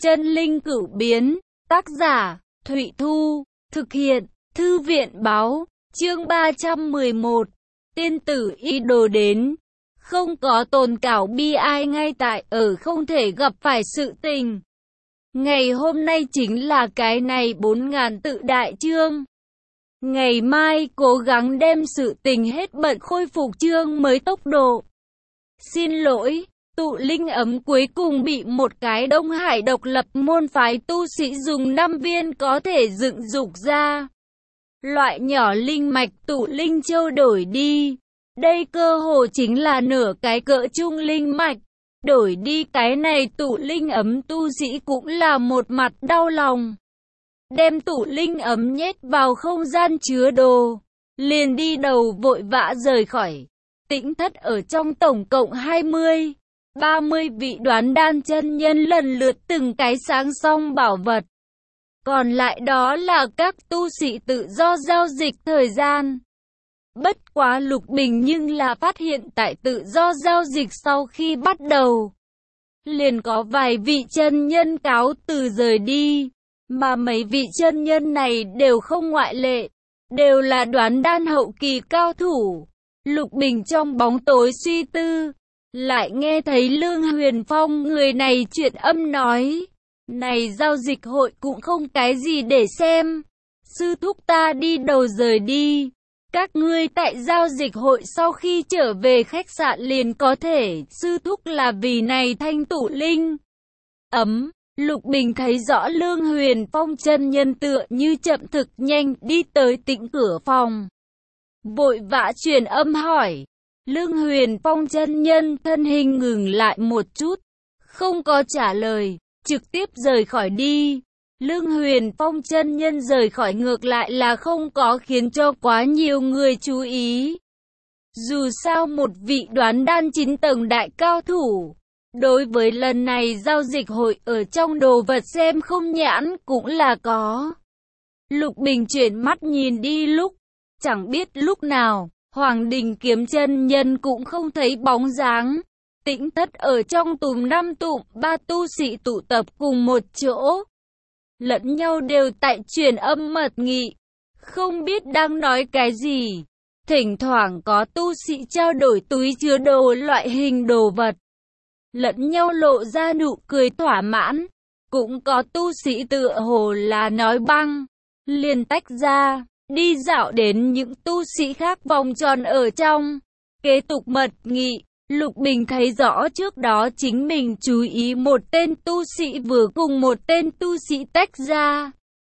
Chân linh cửu biến, tác giả, Thụy Thu, thực hiện, Thư viện báo, chương 311, tiên tử y đồ đến. Không có tồn cảo bi ai ngay tại ở không thể gặp phải sự tình. Ngày hôm nay chính là cái này 4.000 tự đại chương. Ngày mai cố gắng đem sự tình hết bận khôi phục chương mới tốc độ. Xin lỗi, tụ linh ấm cuối cùng bị một cái Đông Hải độc lập môn phái tu sĩ dùng 5 viên có thể dựng dục ra. Loại nhỏ linh mạch tụ linh châu đổi đi. Đây cơ hồ chính là nửa cái cỡ trung linh mạch. Đổi đi cái này tụ linh ấm tu sĩ cũng là một mặt đau lòng. Đem tụ linh ấm nhét vào không gian chứa đồ. Liền đi đầu vội vã rời khỏi. Tĩnh thất ở trong tổng cộng 20-30 vị đoán đan chân nhân lần lượt từng cái sáng xong bảo vật. Còn lại đó là các tu sĩ tự do giao dịch thời gian. Bất quá Lục Bình nhưng là phát hiện tại tự do giao dịch sau khi bắt đầu. Liền có vài vị chân nhân cáo từ rời đi. Mà mấy vị chân nhân này đều không ngoại lệ. Đều là đoán đan hậu kỳ cao thủ. Lục Bình trong bóng tối suy tư. Lại nghe thấy Lương Huyền Phong người này chuyện âm nói. Này giao dịch hội cũng không cái gì để xem. Sư thúc ta đi đầu rời đi. Các ngươi tại giao dịch hội sau khi trở về khách sạn liền có thể. Sư thúc là vì này thanh tụ linh ấm. Lục Bình thấy rõ Lương Huyền Phong chân nhân tựa như chậm thực nhanh đi tới tĩnh cửa phòng. Vội vã truyền âm hỏi. Lương Huyền Phong chân nhân thân hình ngừng lại một chút. Không có trả lời. Trực tiếp rời khỏi đi. Lương Huyền Phong chân nhân rời khỏi ngược lại là không có khiến cho quá nhiều người chú ý. Dù sao một vị đoán đan 9 tầng đại cao thủ. Đối với lần này giao dịch hội ở trong đồ vật xem không nhãn cũng là có. Lục Bình chuyển mắt nhìn đi lúc. Chẳng biết lúc nào, Hoàng Đình Kiếm chân nhân cũng không thấy bóng dáng. Tĩnh thất ở trong tùm 5 tụm 3 tu sĩ tụ tập cùng một chỗ. Lẫn nhau đều tại truyền âm mật nghị. Không biết đang nói cái gì. Thỉnh thoảng có tu sĩ trao đổi túi chứa đồ loại hình đồ vật. Lẫn nhau lộ ra nụ cười thỏa mãn. Cũng có tu sĩ tựa hồ là nói băng. Liền tách ra. Đi dạo đến những tu sĩ khác vòng tròn ở trong. Kế tục mật nghị. Lục Bình thấy rõ trước đó chính mình chú ý một tên tu sĩ vừa cùng một tên tu sĩ tách ra.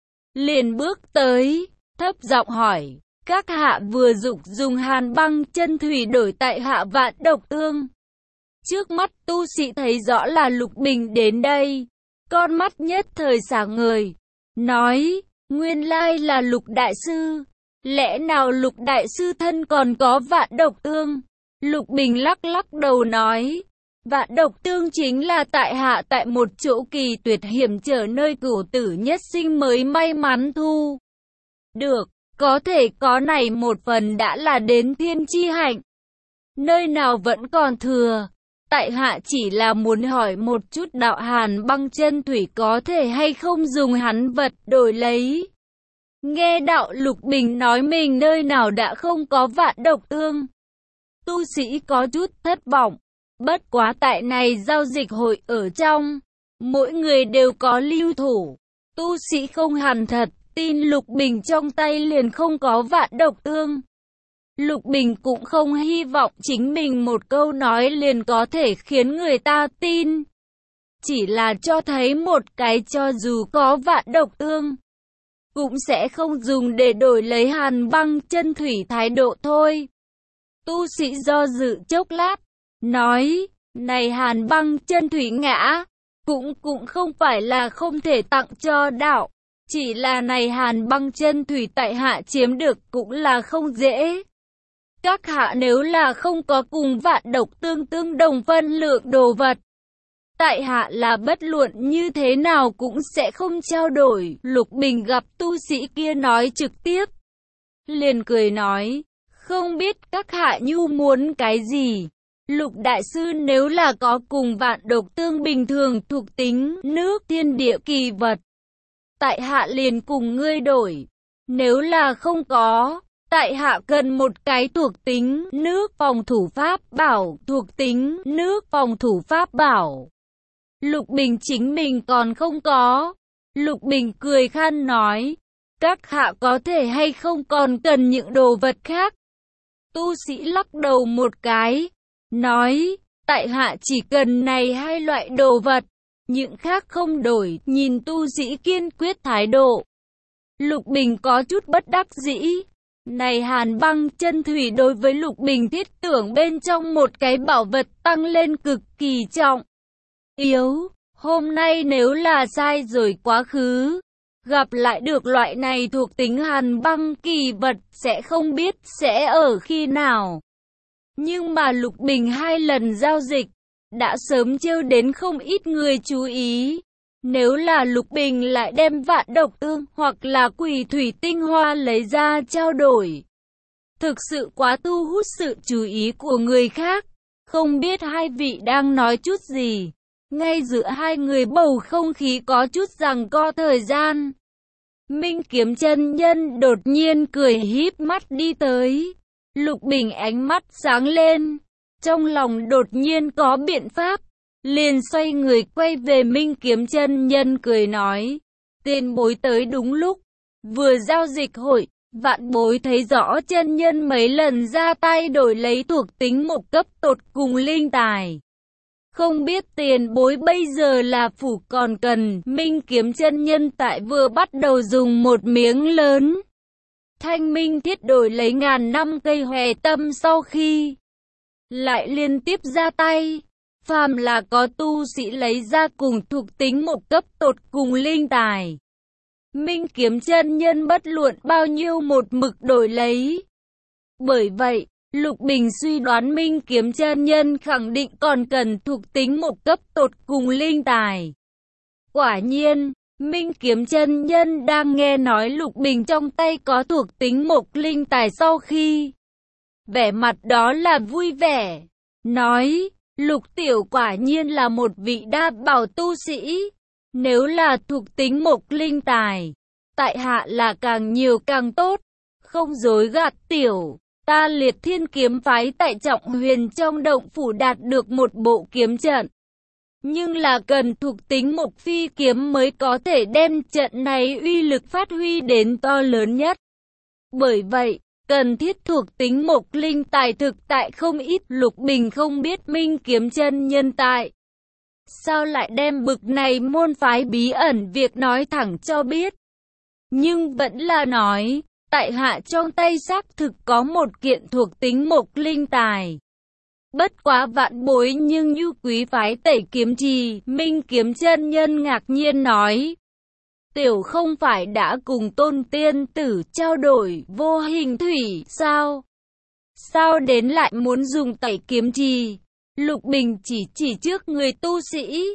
Liền bước tới, thấp giọng hỏi, các hạ vừa dùng hàn băng chân thủy đổi tại hạ vạn độc tương. Trước mắt tu sĩ thấy rõ là Lục Bình đến đây, con mắt nhất thời sáng ngời, nói, nguyên lai là Lục Đại Sư, lẽ nào Lục Đại Sư thân còn có vạn độc tương? Lục Bình lắc lắc đầu nói, vạn độc tương chính là tại hạ tại một chỗ kỳ tuyệt hiểm trở nơi cửu tử nhất sinh mới may mắn thu được, có thể có này một phần đã là đến thiên chi hạnh. Nơi nào vẫn còn thừa, tại hạ chỉ là muốn hỏi một chút đạo hàn băng chân thủy có thể hay không dùng hắn vật đổi lấy. Nghe đạo Lục Bình nói mình nơi nào đã không có vạn độc tương. Tu sĩ có chút thất vọng, bất quá tại này giao dịch hội ở trong, mỗi người đều có lưu thủ, tu sĩ không hẳn thật, tin Lục Bình trong tay liền không có vạn độc tương. Lục Bình cũng không hy vọng chính mình một câu nói liền có thể khiến người ta tin, chỉ là cho thấy một cái cho dù có vạn độc tương, cũng sẽ không dùng để đổi lấy hàn băng chân thủy thái độ thôi. Tu sĩ do dự chốc lát, nói, này hàn băng chân thủy ngã, cũng không phải là không thể tặng cho đạo, chỉ là này hàn băng chân thủy tại hạ chiếm được cũng là không dễ. Các hạ nếu là không có cùng vạn độc tương đồng phân lượng đồ vật, tại hạ là bất luận như thế nào cũng sẽ không trao đổi. Lục Bình gặp tu sĩ kia nói trực tiếp, liền cười nói, không biết các hạ nhu muốn cái gì? Lục Đại Sư nếu là có cùng vạn độc tương bình thường thuộc tính nước thiên địa kỳ vật, tại hạ liền cùng ngươi đổi. Nếu là không có, tại hạ cần một cái thuộc tính nước phòng thủ pháp bảo, thuộc tính nước phòng thủ pháp bảo. Lục Bình chính mình còn không có. Lục Bình cười khan nói, các hạ có thể hay không còn cần những đồ vật khác. Tu sĩ lắc đầu một cái, nói, tại hạ chỉ cần này hai loại đồ vật, những khác không đổi. Nhìn tu sĩ kiên quyết thái độ, Lục Bình có chút bất đắc dĩ. Này hàn băng chân thủy đối với Lục Bình thiết tưởng bên trong một cái bảo vật tăng lên cực kỳ trọng yếu. Hôm nay nếu là sai rồi quá khứ, gặp lại được loại này thuộc tính hàn băng kỳ vật sẽ không biết sẽ ở khi nào. Nhưng mà Lục Bình hai lần giao dịch, đã sớm trêu đến không ít người chú ý. Nếu là Lục Bình lại đem vạn độc tương hoặc là quỷ thủy tinh hoa lấy ra trao đổi, thực sự quá thu hút sự chú ý của người khác. Không biết hai vị đang nói chút gì. Ngay giữa hai người bầu không khí có chút giằng co thời gian. Minh Kiếm chân nhân đột nhiên cười híp mắt đi tới. Lục Bình ánh mắt sáng lên, trong lòng đột nhiên có biện pháp, liền xoay người quay về Minh Kiếm chân nhân cười nói, tiền bối tới đúng lúc, vừa giao dịch hội, vạn bối thấy rõ chân nhân mấy lần ra tay đổi lấy thuộc tính một cấp tột cùng linh tài. Không biết tiền bối bây giờ là phủ còn cần. Minh Kiếm chân nhân tại vừa bắt đầu dùng một miếng lớn thanh minh thiết đổi lấy ngàn năm cây hòe tâm sau khi lại liên tiếp ra tay. Phàm là có tu sĩ lấy ra cùng thuộc tính một cấp tột cùng linh tài, Minh Kiếm chân nhân bất luận bao nhiêu một mực đổi lấy. Bởi vậy, Lục Bình suy đoán Minh Kiếm chân nhân khẳng định còn cần thuộc tính một cấp tột cùng linh tài. Quả nhiên, Minh Kiếm chân nhân đang nghe nói Lục Bình trong tay có thuộc tính một linh tài sau khi vẻ mặt đó là vui vẻ, nói, Lục tiểu quả nhiên là một vị đa bảo tu sĩ. Nếu là thuộc tính một linh tài, tại hạ là càng nhiều càng tốt, không dối gạt tiểu. Ta Liệt Thiên kiếm phái tại Trọng Huyền trong động phủ đạt được một bộ kiếm trận. Nhưng là cần thuộc tính một phi kiếm mới có thể đem trận này uy lực phát huy đến to lớn nhất. Bởi vậy, cần thiết thuộc tính một linh tài thực tại không ít. Lục Bình không biết Minh Kiếm chân nhân tại sao lại đem bực này môn phái bí ẩn việc nói thẳng cho biết. Nhưng vẫn là nói, tại hạ trong tay xác thực có một kiện thuộc tính một linh tài. Bất quá vạn bối nhưng như quý phái Tẩy Kiếm Trì. Minh Kiếm chân nhân ngạc nhiên nói, tiểu không phải đã cùng Tôn tiên tử trao đổi vô hình thủy sao? Sao đến lại muốn dùng Tẩy Kiếm Trì? Lục Bình chỉ trước người tu sĩ,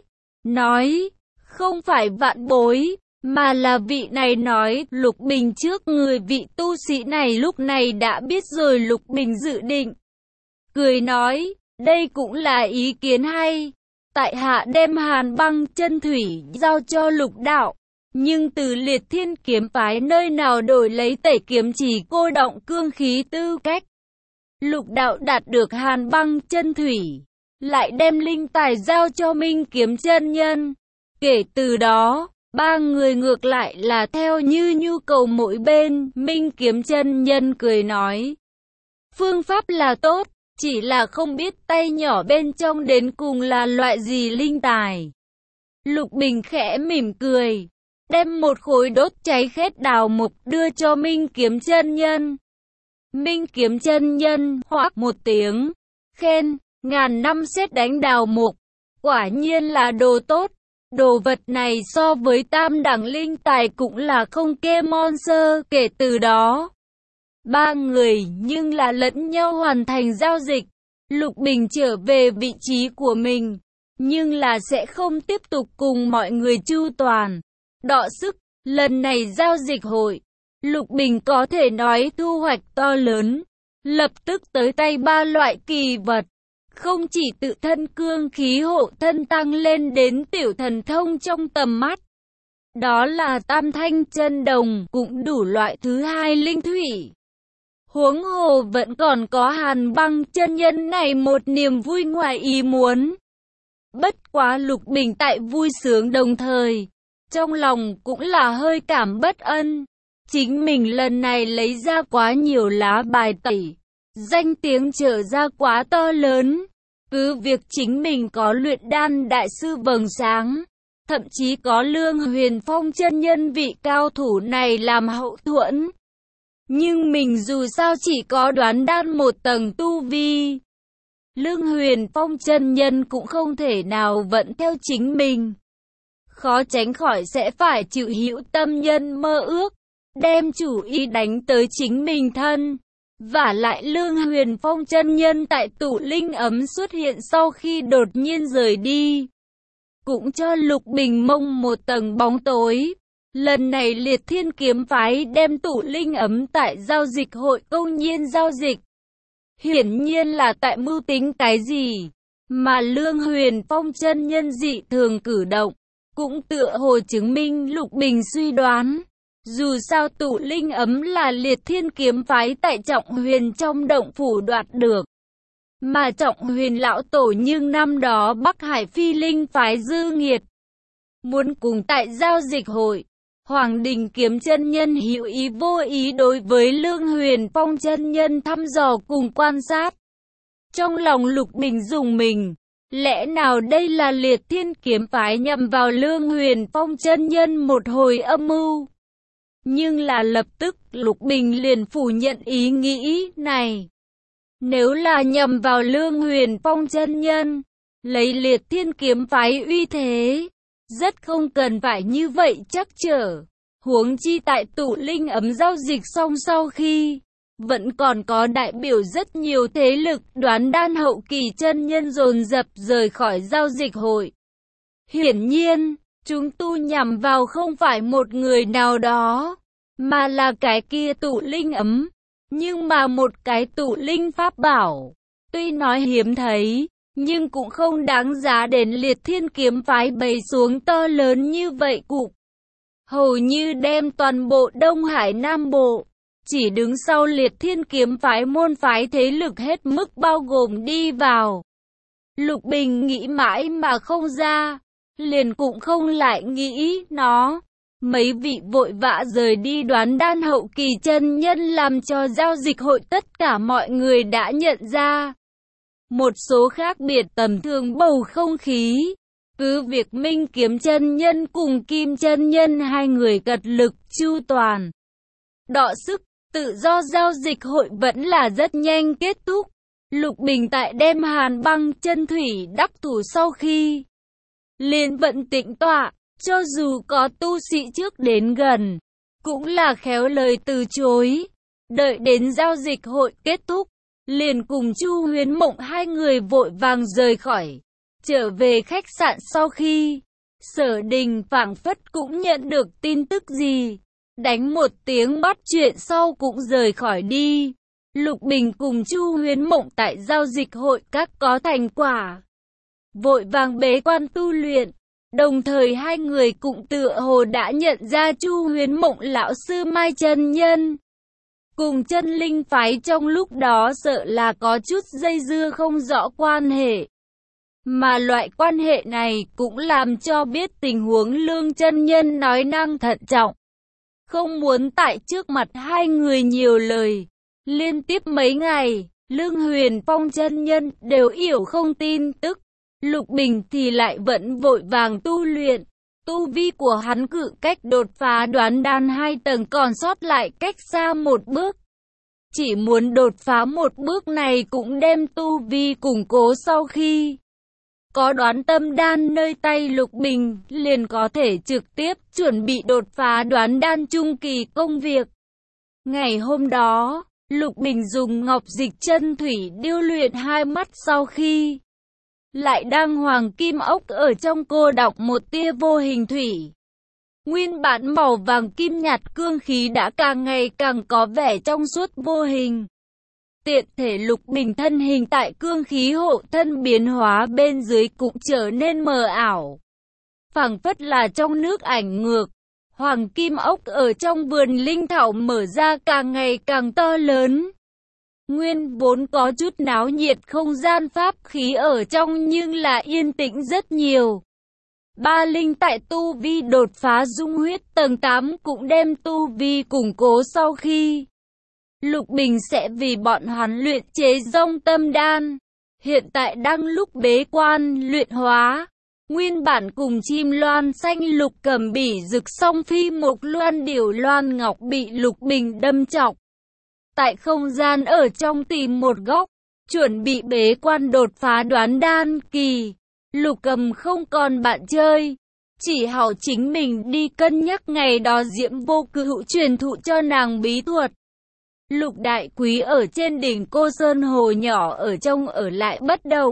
nói, không phải vạn bối, mà là vị này nói. Lục Bình trước người vị tu sĩ này lúc này đã biết rồi. Lục Bình dự định, cười nói, đây cũng là ý kiến hay. Tại hạ đem hàn băng chân thủy giao cho Lục đạo, nhưng từ Liệt Thiên kiếm phái nơi nào đổi lấy Tẩy Kiếm Trì cô động cương khí tư cách. Lục đạo đạt được hàn băng chân thủy, lại đem linh tài giao cho Minh Kiếm chân nhân. Kể từ đó, ba người ngược lại là theo như nhu cầu mỗi bên. Minh Kiếm chân nhân cười nói, phương pháp là tốt, chỉ là không biết tay nhỏ bên trong đến cùng là loại gì linh tài. Lục Bình khẽ mỉm cười, đem một khối đốt cháy khét đào mục đưa cho Minh Kiếm chân nhân. Minh Kiếm chân nhân hoác một tiếng, khen, ngàn năm sét đánh đào mục, quả nhiên là đồ tốt. Đồ vật này so với tam đẳng linh tài cũng là không kê mon sơ. Kể từ đó, ba người nhưng là lẫn nhau hoàn thành giao dịch. Lục Bình trở về vị trí của mình, nhưng là sẽ không tiếp tục cùng mọi người chu toàn đọ sức. Lần này giao dịch hội, Lục Bình có thể nói thu hoạch to lớn, lập tức tới tay ba loại kỳ vật. không chỉ tự thân cương khí hộ thân tăng lên đến tiểu thần thông trong tầm mắt. Đó là tam thanh chân đồng, cũng đủ loại thứ hai linh thủy. Huống hồ vẫn còn có Hàn Băng chân nhân này một niềm vui ngoài ý muốn. Bất quá Lục Bình tại vui sướng đồng thời, trong lòng cũng là hơi cảm bất ân. Chính mình lần này lấy ra quá nhiều lá bài tẩy, danh tiếng trở ra quá to lớn. Cứ việc chính mình có luyện đan đại sư vầng sáng, thậm chí có Lương Huyền Phong chân nhân vị cao thủ này làm hậu thuẫn. Nhưng mình dù sao chỉ có đoán đan một tầng tu vi. Lương Huyền Phong chân nhân cũng không thể nào vận theo chính mình. Khó tránh khỏi sẽ phải chịu hữu tâm nhân mơ ước, đem chủ ý đánh tới chính mình thân. Vả lại Lương Huyền Phong chân nhân tại tụ linh ấm xuất hiện sau khi đột nhiên rời đi, cũng cho Lục Bình mông một tầng bóng tối. Lần này Liệt Thiên Kiếm Phái đem tụ linh ấm tại giao dịch hội công nhiên giao dịch. Hiển nhiên là tại mưu tính cái gì, mà Lương Huyền Phong chân nhân dị thường cử động, cũng tựa hồ chứng minh Lục Bình suy đoán. Dù sao tụ linh ấm là Liệt Thiên Kiếm Phái tại Trọng Huyền trong động phủ đoạt được. Mà Trọng Huyền lão tổ nhưng năm đó Bắc Hải Phi Linh Phái dư nghiệt, muốn cùng tại giao dịch hội. Hoàng Đình Kiếm chân nhân hữu ý vô ý đối với Lương Huyền Phong chân nhân thăm dò cùng quan sát. Trong lòng Lục Bình rùng mình, lẽ nào đây là Liệt Thiên Kiếm Phái nhằm vào Lương Huyền Phong chân nhân một hồi âm mưu? Nhưng là lập tức Lục Bình liền phủ nhận ý nghĩ này. Nếu là nhằm vào Lương Huyền Phong chân nhân, lấy Liệt Thiên Kiếm Phái uy thế, rất không cần phải như vậy chắc trở. Huống chi tại tụ linh ấm giao dịch xong sau khi, vẫn còn có đại biểu rất nhiều thế lực đoán đan hậu kỳ chân nhân dồn dập rời khỏi giao dịch hội. Hiển nhiên, chúng tu nhằm vào không phải một người nào đó, mà là cái kia tụ linh ấm. Nhưng mà một cái tụ linh pháp bảo, tuy nói hiếm thấy, nhưng cũng không đáng giá đến Liệt Thiên Kiếm Phái bày xuống to lớn như vậy cục. Hầu như đem toàn bộ Đông Hải Nam Bộ, chỉ đứng sau Liệt Thiên Kiếm Phái môn phái thế lực hết mức bao gồm đi vào. Lục Bình nghĩ mãi mà không ra, liền cũng không lại nghĩ nó. Mấy vị vội vã rời đi đoán đan hậu kỳ chân nhân làm cho giao dịch hội tất cả mọi người đã nhận ra một số khác biệt tầm thường bầu không khí. Cứ việc Minh Kiếm chân nhân cùng Kim chân nhân hai người cật lực chu toàn, đọ sức, tự do giao dịch hội vẫn là rất nhanh kết thúc. Lục Bình tại đem Hàn Băng chân thủy đắc thủ sau khi liền vận tĩnh tọa, cho dù có tu sĩ trước đến gần, cũng là khéo lời từ chối. Đợi đến giao dịch hội kết thúc, liền cùng Chu Huyến Mộng hai người vội vàng rời khỏi. Trở về khách sạn sau khi, Sở Đình phảng phất cũng nhận được tin tức gì, đánh một tiếng bắt chuyện sau cũng rời khỏi đi. Lục Bình cùng Chu Huyến Mộng tại giao dịch hội các có thành quả, vội vàng bế quan tu luyện. Đồng thời hai người cũng tựa hồ đã nhận ra Chu Huyến Mộng lão sư Mai chân nhân cùng Chân Linh Phái trong lúc đó sợ là có chút dây dưa không rõ quan hệ. Mà loại quan hệ này cũng làm cho biết tình huống Lương chân nhân nói năng thận trọng, không muốn tại trước mặt hai người nhiều lời. Liên tiếp mấy ngày, Lương Huyền Phong chân nhân đều yểu không tin tức. Lục Bình thì lại vẫn vội vàng tu luyện. Tu vi của hắn cự cách đột phá đoán đan 2 tầng còn sót lại cách xa một bước. Chỉ muốn đột phá một bước này cũng đem tu vi củng cố, sau khi có đoán tâm đan nơi tay Lục Bình liền có thể trực tiếp chuẩn bị đột phá đoán đan trung kỳ công việc. Ngày hôm đó, Lục Bình dùng ngọc dịch chân thủy điêu luyện hai mắt sau khi lại đang hoàng kim ốc ở trong cô đọng một tia vô hình thủy. Nguyên bản màu vàng kim nhạt cương khí đã càng ngày càng có vẻ trong suốt vô hình. tiện thể Lục Bình thân hình tại cương khí hộ thân biến hóa bên dưới cũng trở nên mờ ảo. Phảng phất là trong nước ảnh ngược. Hoàng kim ốc ở trong vườn linh thảo mở ra càng ngày càng to lớn. Nguyên vốn có chút náo nhiệt không gian pháp khí ở trong nhưng là yên tĩnh rất nhiều. Ba linh tại tu vi đột phá dung huyết tầng 8 cũng đem tu vi củng cố sau khi Lục Bình sẽ vì bọn hắn luyện chế Dông Tâm Đan. Hiện tại đang lúc bế quan luyện hóa. Nguyên bản cùng chim loan xanh lục cầm bỉ rực song phi mộc loan điểu loan ngọc bị Lục Bình đâm chọc. Tại không gian ở trong tìm một góc, chuẩn bị bế quan đột phá đoán đan kỳ. Lục cầm không còn bạn chơi, chỉ hảo chính mình đi cân nhắc ngày đó Diễm Vô Cựu truyền thụ cho nàng bí thuật. Lục đại quý ở trên đỉnh Cô Sơn Hồ nhỏ ở trong ở lại bất động.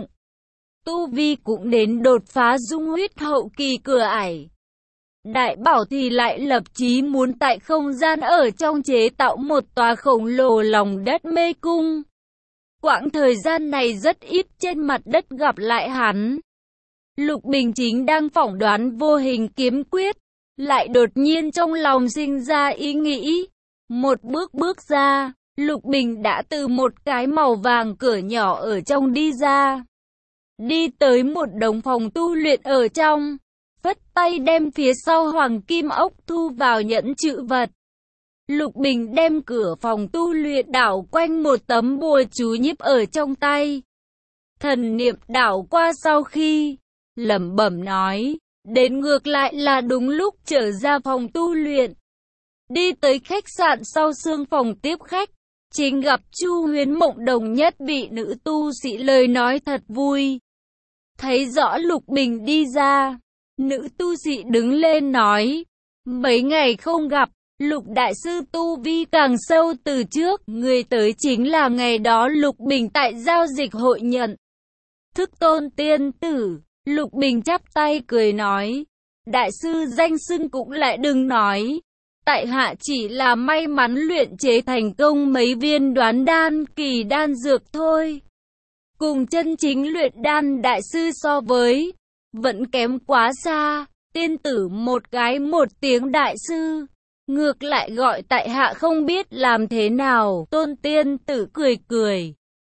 Tu vi cũng đến đột phá dung huyết hậu kỳ cửa ải. Đại bảo thì lại lập chí muốn tại không gian ở trong chế tạo một tòa khổng lồ lòng đất mê cung. Quãng thời gian này rất ít trên mặt đất gặp lại hắn. Lục Bình chính đang phỏng đoán vô hình kiếm quyết, lại đột nhiên trong lòng sinh ra ý nghĩ. Một bước bước ra, Lục Bình đã từ một cái màu vàng cửa nhỏ ở trong đi ra. Đi tới một đống phòng tu luyện ở trong, phất tay đem phía sau hoàng kim ốc thu vào nhẫn trữ vật. Lục Bình đem cửa phòng tu luyện đảo quanh một tấm bùa chú nhiếp ở trong tay. Thần niệm đảo qua sau khi lẩm bẩm nói, đến ngược lại là đúng lúc trở ra phòng tu luyện. Đi tới khách sạn sau sương phòng tiếp khách, chính gặp Chu Huyến Mộng đồng nhất bị nữ tu sĩ lời nói thật vui. Thấy rõ Lục Bình đi ra, nữ tu sĩ đứng lên nói, mấy ngày không gặp, Lục đại sư tu vi càng sâu từ trước, người tới chính là ngày đó Lục Bình tại giao dịch hội nhận thức tôn tiên tử. Lục Bình chắp tay cười nói, đại sư danh xưng cũng lại đừng nói, tại hạ chỉ là may mắn luyện chế thành công mấy viên đoán đan kỳ đan dược thôi. Cùng chân chính luyện đan đại sư so với, vẫn kém quá xa. Tiên tử một cái một tiếng đại sư, ngược lại gọi tại hạ không biết làm thế nào. Tôn tiên tử cười cười,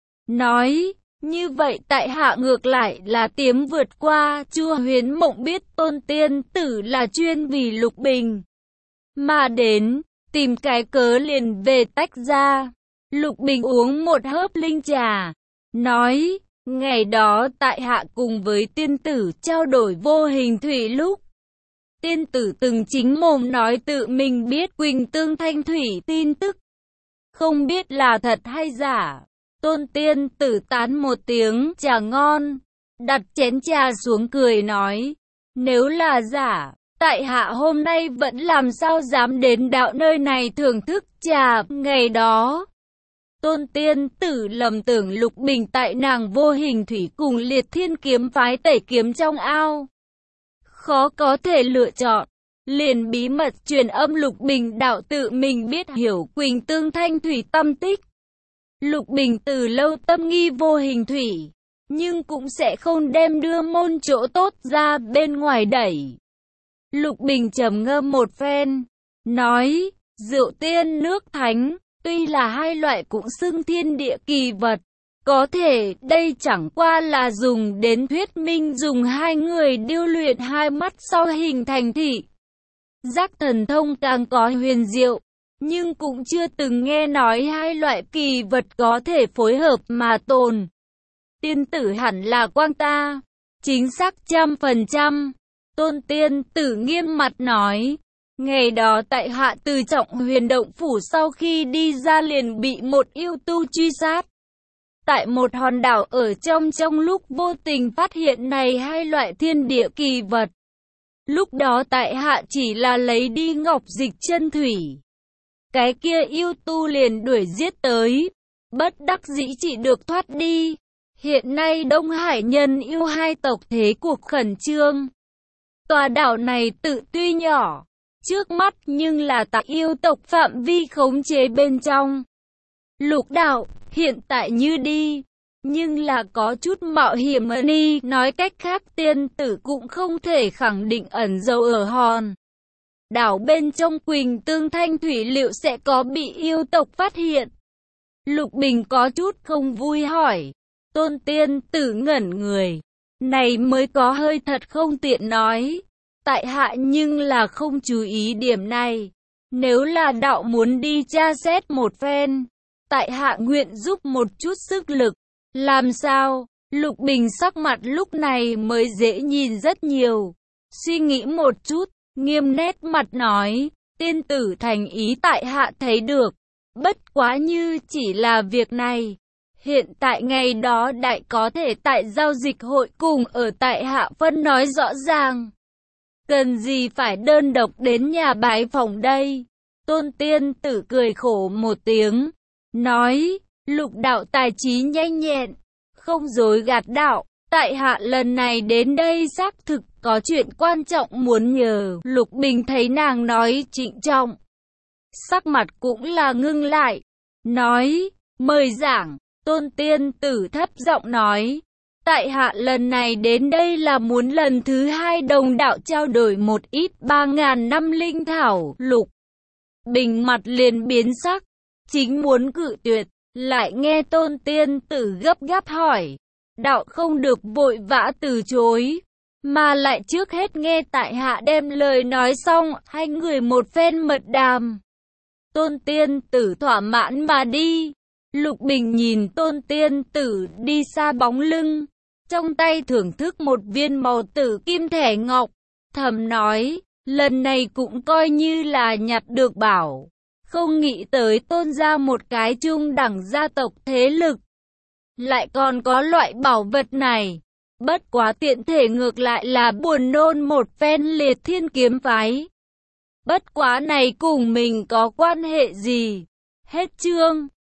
nói, như vậy tại hạ ngược lại là tiếm vượt qua. Chu Huyến Mộng biết Tôn tiên tử là chuyên vì Lục Bình mà đến, tìm cái cớ liền về tách ra. Lục Bình uống một hớp linh trà, nói, ngày đó tại hạ cùng với tiên tử trao đổi vô hình thủy lúc, tiên tử từng chính mồm nói tự mình biết Quỳnh Tương Thanh Thủy tin tức, không biết là thật hay giả. Tôn tiên tử tán một tiếng trà ngon, đặt chén trà xuống cười nói, nếu là giả, tại hạ hôm nay vẫn làm sao dám đến đạo nơi này thưởng thức trà. Ngày đó Tôn tiên tử lầm tưởng Lục Bình tại nàng vô hình thủy cùng Liệt Thiên kiếm phái tẩy kiếm trong ao, khó có thể lựa chọn, liền bí mật truyền âm Lục Bình đạo tự mình biết hiểu Quỳnh Tương Thanh Thủy tâm tích. Lục Bình từ lâu tâm nghi vô hình thủy, nhưng cũng sẽ không đem đưa môn chỗ tốt ra bên ngoài đẩy. Lục Bình trầm ngâm một phen, nói, rượu tiên nước thánh, tuy là hai loại cũng xưng thiên địa kỳ vật, có thể đây chẳng qua là dùng đến thuyết minh dùng hai người điêu luyện hai mắt sau hình thành thị giác thần thông càng có huyền diệu, nhưng cũng chưa từng nghe nói hai loại kỳ vật có thể phối hợp mà tồn. Tiên tử hẳn là quang ta, chính xác 100%. Tôn tiên tử nghiêm mặt nói, ngày đó tại hạ từ Trọng Huyền Động Phủ sau khi đi ra liền bị một yêu tu truy sát. Tại một hòn đảo ở trong lúc vô tình phát hiện này hai loại thiên địa kỳ vật. Lúc đó tại hạ chỉ là lấy đi ngọc dịch chân thủy. Cái kia yêu tu liền đuổi giết tới, bất đắc dĩ chỉ được thoát đi. Hiện nay Đông Hải nhân yêu hai tộc thế cuộc khẩn trương. Tòa đảo này tự tuy nhỏ trước mắt nhưng là tại yêu tộc phạm vi khống chế bên trong. Lục đạo, hiện tại như đi, nhưng là có chút mạo hiểm đi. Nói cách khác, tiên tử cũng không thể khẳng định ẩn dấu ở hòn đảo bên trong Quỳnh Tương Thanh Thủy liệu sẽ có bị yêu tộc phát hiện. Lục Bình có chút không vui hỏi. Tôn tiên tử ngẩn người. Này mới có hơi thật không tiện nói. Tại hạ nhưng là không chú ý điểm này. Nếu là đạo muốn đi tra xét một phen, tại hạ nguyện giúp một chút sức lực. Làm sao? Lục Bình sắc mặt lúc này mới dễ nhìn rất nhiều. Suy nghĩ một chút, nghiêm nét mặt nói. Tiên tử thành ý tại hạ thấy được. Bất quá như chỉ là việc này. Hiện tại ngày đó đại có thể tại giao dịch hội cùng ở tại hạ phân nói rõ ràng. Cần gì phải đơn độc đến nhà bái phỏng đây? Tôn tiên tử cười khổ một tiếng. Nói, Lục đạo tài trí nhanh nhẹn, không dối gạt đạo. Tại hạ lần này đến đây xác thực có chuyện quan trọng muốn nhờ. Lục Bình thấy nàng nói trịnh trọng, sắc mặt cũng là ngưng lại. Nói, mời giảng. Tôn tiên tử thấp giọng nói. Tại hạ lần này đến đây là muốn lần thứ hai đồng đạo trao đổi một ít 3.000 năm linh thảo. Lục Bình mặt liền biến sắc, chính muốn cự tuyệt, lại nghe tôn tiên tử gấp gáp hỏi. Đạo không được vội vã từ chối, mà lại trước hết nghe tại hạ đem lời nói xong, hai người một phen mật đàm. Tôn tiên tử thỏa mãn mà đi. Lục Bình nhìn tôn tiên tử đi xa bóng lưng, trong tay thưởng thức một viên màu tử kim thẻ ngọc, thầm nói, lần này cũng coi như là nhặt được bảo. Không nghĩ tới tôn ra một cái trung đẳng gia tộc thế lực, lại còn có loại bảo vật này. Bất quá tiện thể ngược lại là buồn nôn một phen Liệt Thiên kiếm phái. Bất quá này cùng mình có quan hệ gì? Hết chương.